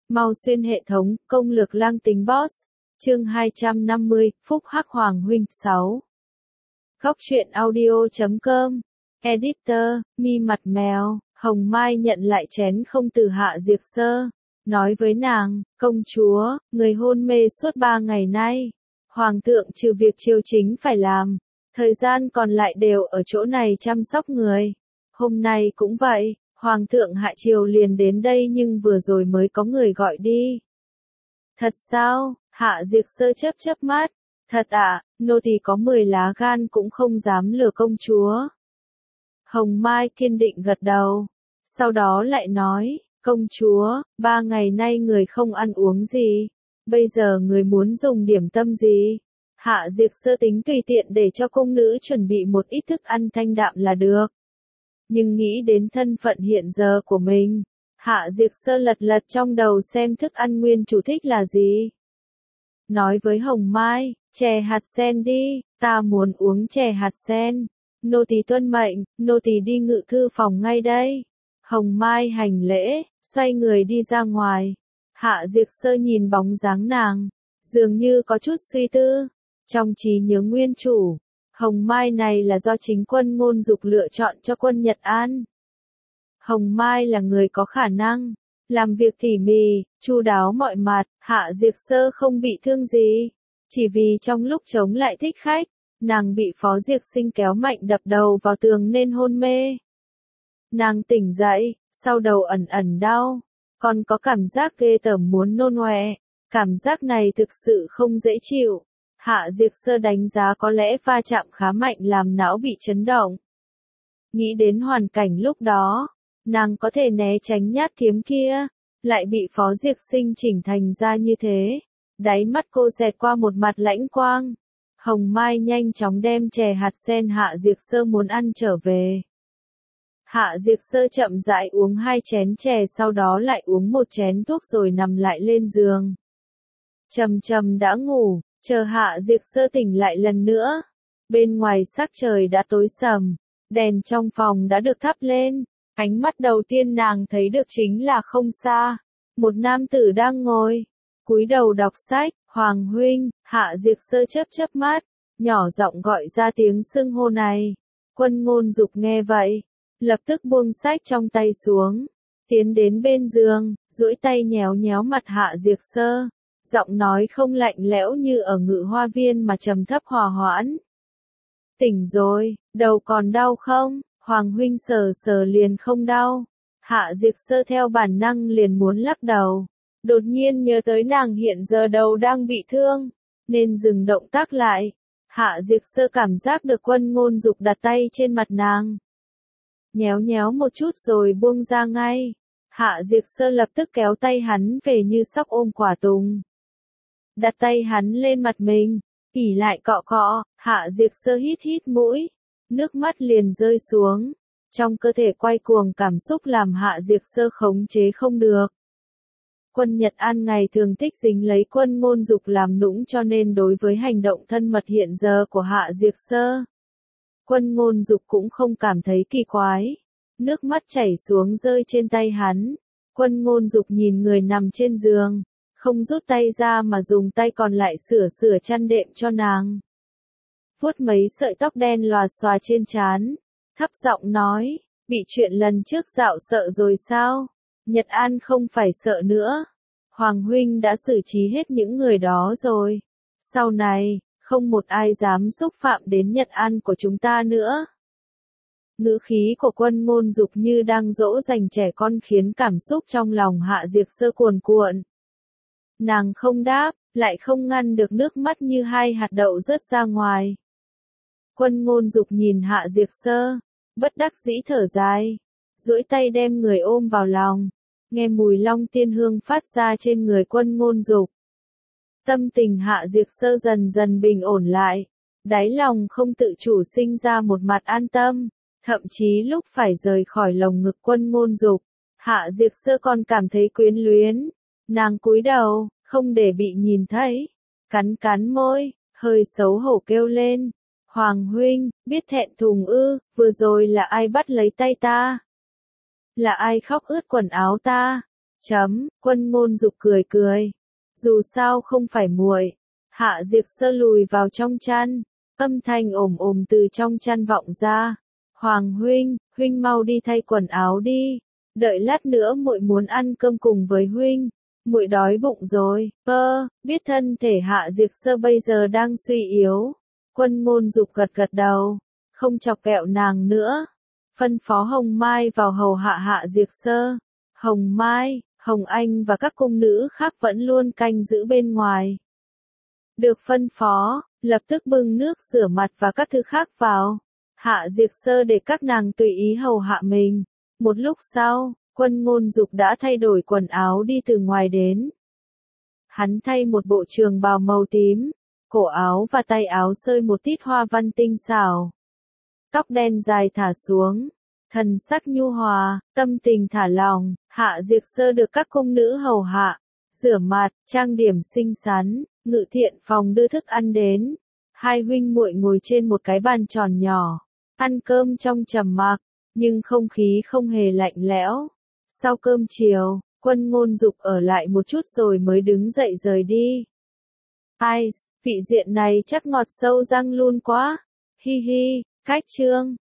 Mau xuyên hệ thống, công lược lang tính boss. Chương 250, Phúc Hắc Hoàng huynh 6. Góc truyện audio.com. Editor, Mi mặt mèo. Hồng Mai nhận lại chén không từ Hạ Diệt Sơ. Nói với nàng, công chúa, người hôn mê suốt 3 ngày nay. Hoàng thượng trừ việc triều chính phải làm. Thời gian còn lại đều ở chỗ này chăm sóc người. Hôm nay cũng vậy. Hoàng thượng hạ triều liền đến đây nhưng vừa rồi mới có người gọi đi. Thật sao? Hạ Diệt Sơ chớp mắt. Thật ạ, nô tỳ có 10 lá gan cũng không dám lừa công chúa. Hồng Mai kiên định gật đầu. Sau đó lại nói, công chúa, 3 ngày nay người không ăn uống gì. Bây giờ người muốn dùng điểm tâm gì? Hạ Diệt Sơ tính tùy tiện để cho cung nữ chuẩn bị một ít thức ăn thanh đạm là được. Nhưng nghĩ đến thân phận hiện giờ của mình, Hạ Diệt Sơ lật trong đầu xem thức ăn nguyên chủ thích là gì. Nói với Hồng Mai, chè hạt sen đi, ta muốn uống chè hạt sen. Nô tỳ tuân mệnh, nô tỳ đi ngự thư phòng ngay đây. Hồng Mai hành lễ, xoay người đi ra ngoài. Hạ Diệt Sơ nhìn bóng dáng nàng, dường như có chút suy tư. Trong trí nhớ nguyên chủ, Hồng Mai này là do chính quân Ngôn Dục lựa chọn cho quân Nhật An. Hồng Mai là người có khả năng, làm việc tỉ mỉ, chu đáo mọi mặt, Hạ Diệt Sơ không bị thương gì. Chỉ vì trong lúc chống lại thích khách, nàng bị Phó Diệt Sinh kéo mạnh đập đầu vào tường nên hôn mê. Nàng tỉnh dậy, sau đầu ẩn đau, còn có cảm giác ghê tởm muốn nôn ọe. Cảm giác này thực sự không dễ chịu. Hạ Diệt Sơ đánh giá có lẽ va chạm khá mạnh làm não bị chấn động. Nghĩ đến hoàn cảnh lúc đó, nàng có thể né tránh nhát kiếm kia, lại bị Phó Diệt Sinh chỉnh thành ra như thế. Đáy mắt cô xẹt qua một mặt lãnh quang. Hồng Mai nhanh chóng đem chè hạt sen Hạ Diệt Sơ muốn ăn trở về. Hạ Diệt Sơ chậm rãi uống 2 chén chè sau đó lại uống 1 chén thuốc rồi nằm lại lên giường. Trầm đã ngủ, chờ Hạ Diệt Sơ tỉnh lại lần nữa. Bên ngoài sắc trời đã tối sầm, đèn trong phòng đã được thắp lên. Ánh mắt đầu tiên nàng thấy được chính là không xa. Một nam tử đang ngồi, cúi đầu đọc sách. Hoàng huynh. Hạ Diệt Sơ chớp mắt, nhỏ giọng gọi ra tiếng xưng hô này. Quân Ngôn Dục nghe vậy, lập tức buông sách trong tay xuống, tiến đến bên giường, duỗi tay nhéo mặt Hạ Diệt Sơ. Giọng nói không lạnh lẽo như ở Ngự Hoa Viên mà trầm thấp hòa hoãn. Tỉnh rồi, đầu còn đau không? Hoàng huynh sờ liền không đau. Hạ Diệt Sơ theo bản năng liền muốn lắc đầu. Đột nhiên nhớ tới nàng hiện giờ đầu đang bị thương, nên dừng động tác lại. Hạ Diệt Sơ cảm giác được Quân Ngôn Dục đặt tay trên mặt nàng. Nhéo một chút rồi buông ra ngay. Hạ Diệt Sơ lập tức kéo tay hắn về như sóc ôm quả tùng. Đặt tay hắn lên mặt mình, ỉ lại cọ, Hạ Diệt Sơ hít mũi, nước mắt liền rơi xuống. Trong cơ thể quay cuồng cảm xúc làm Hạ Diệt Sơ khống chế không được. Quân Nhật An ngày thường thích dính lấy Quân Ngôn Dục làm nũng cho nên đối với hành động thân mật hiện giờ của Hạ Diệt Sơ, Quân Ngôn Dục cũng không cảm thấy kỳ quái. Nước mắt chảy xuống rơi trên tay hắn. Quân Ngôn Dục nhìn người nằm trên giường, không rút tay ra mà dùng tay còn lại sửa chăn đệm cho nàng. Vuốt mấy sợi tóc đen lòa xòa trên trán, thấp giọng nói, bị chuyện lần trước dạo sợ rồi sao? Nhật An không phải sợ nữa. Hoàng huynh đã xử trí hết những người đó rồi. Sau này, không một ai dám xúc phạm đến Nhật An của chúng ta nữa. Ngữ khí của Quân Ngôn Dục như đang dỗ dành trẻ con khiến cảm xúc trong lòng Hạ Diệt Sơ cuồn cuộn. Nàng không đáp, lại không ngăn được nước mắt như 2 hạt đậu rớt ra ngoài. Quân Ngôn Dục nhìn Hạ Diệt Sơ, bất đắc dĩ thở dài, duỗi tay đem người ôm vào lòng, nghe mùi long tiên hương phát ra trên người Quân Ngôn Dục. Tâm tình Hạ Diệt Sơ dần bình ổn lại, đáy lòng không tự chủ sinh ra một mặt an tâm, thậm chí lúc phải rời khỏi lồng ngực Quân Ngôn Dục, Hạ Diệt Sơ còn cảm thấy quyến luyến. Nàng cúi đầu, không để bị nhìn thấy, cắn môi, hơi xấu hổ kêu lên. Hoàng huynh, biết thẹn thùng ư, vừa rồi là ai bắt lấy tay ta? Là ai khóc ướt quần áo ta? Quân Ngôn Dục cười cười. Dù sao không phải muội. Hạ Diệp Sơ lùi vào trong chăn, âm thanh ồm ồm từ trong chăn vọng ra. Hoàng huynh, huynh mau đi thay quần áo đi. Đợi lát nữa muội muốn ăn cơm cùng với huynh. Muội đói bụng rồi. Biết thân thể Hạ Diệp Sơ bây giờ đang suy yếu. Quân Ngôn Dục gật gật đầu, không chọc kẹo nàng nữa. Phân phó Hồng Mai vào hầu hạ Hạ Diệp Sơ. Hồng Mai, Hồng Anh và các cung nữ khác vẫn luôn canh giữ bên ngoài. Được phân phó, lập tức bưng nước rửa mặt và các thứ khác vào. Hạ Diệp Sơ để các nàng tùy ý hầu hạ mình. Một lúc sau, Quân Ngôn Dục đã thay đổi quần áo đi từ ngoài đến. Hắn thay một bộ trường bào màu tím, cổ áo và tay áo sơi một tít hoa văn tinh xảo. Tóc đen dài thả xuống, thần sắc nhu hòa, tâm tình thả lỏng. Hạ Diệp Sơ được các cung nữ hầu hạ, rửa mặt, trang điểm xinh xắn. Ngự thiện phòng đưa thức ăn đến. Hai huynh muội ngồi trên một cái bàn tròn nhỏ, ăn cơm trong trầm mặc, nhưng không khí không hề lạnh lẽo. Sau cơm chiều, Quân Ngôn Dục ở lại một chút rồi mới đứng dậy rời đi. Ai, vị diện này chắc ngọt sâu răng luôn quá. Hi hi, cách chương.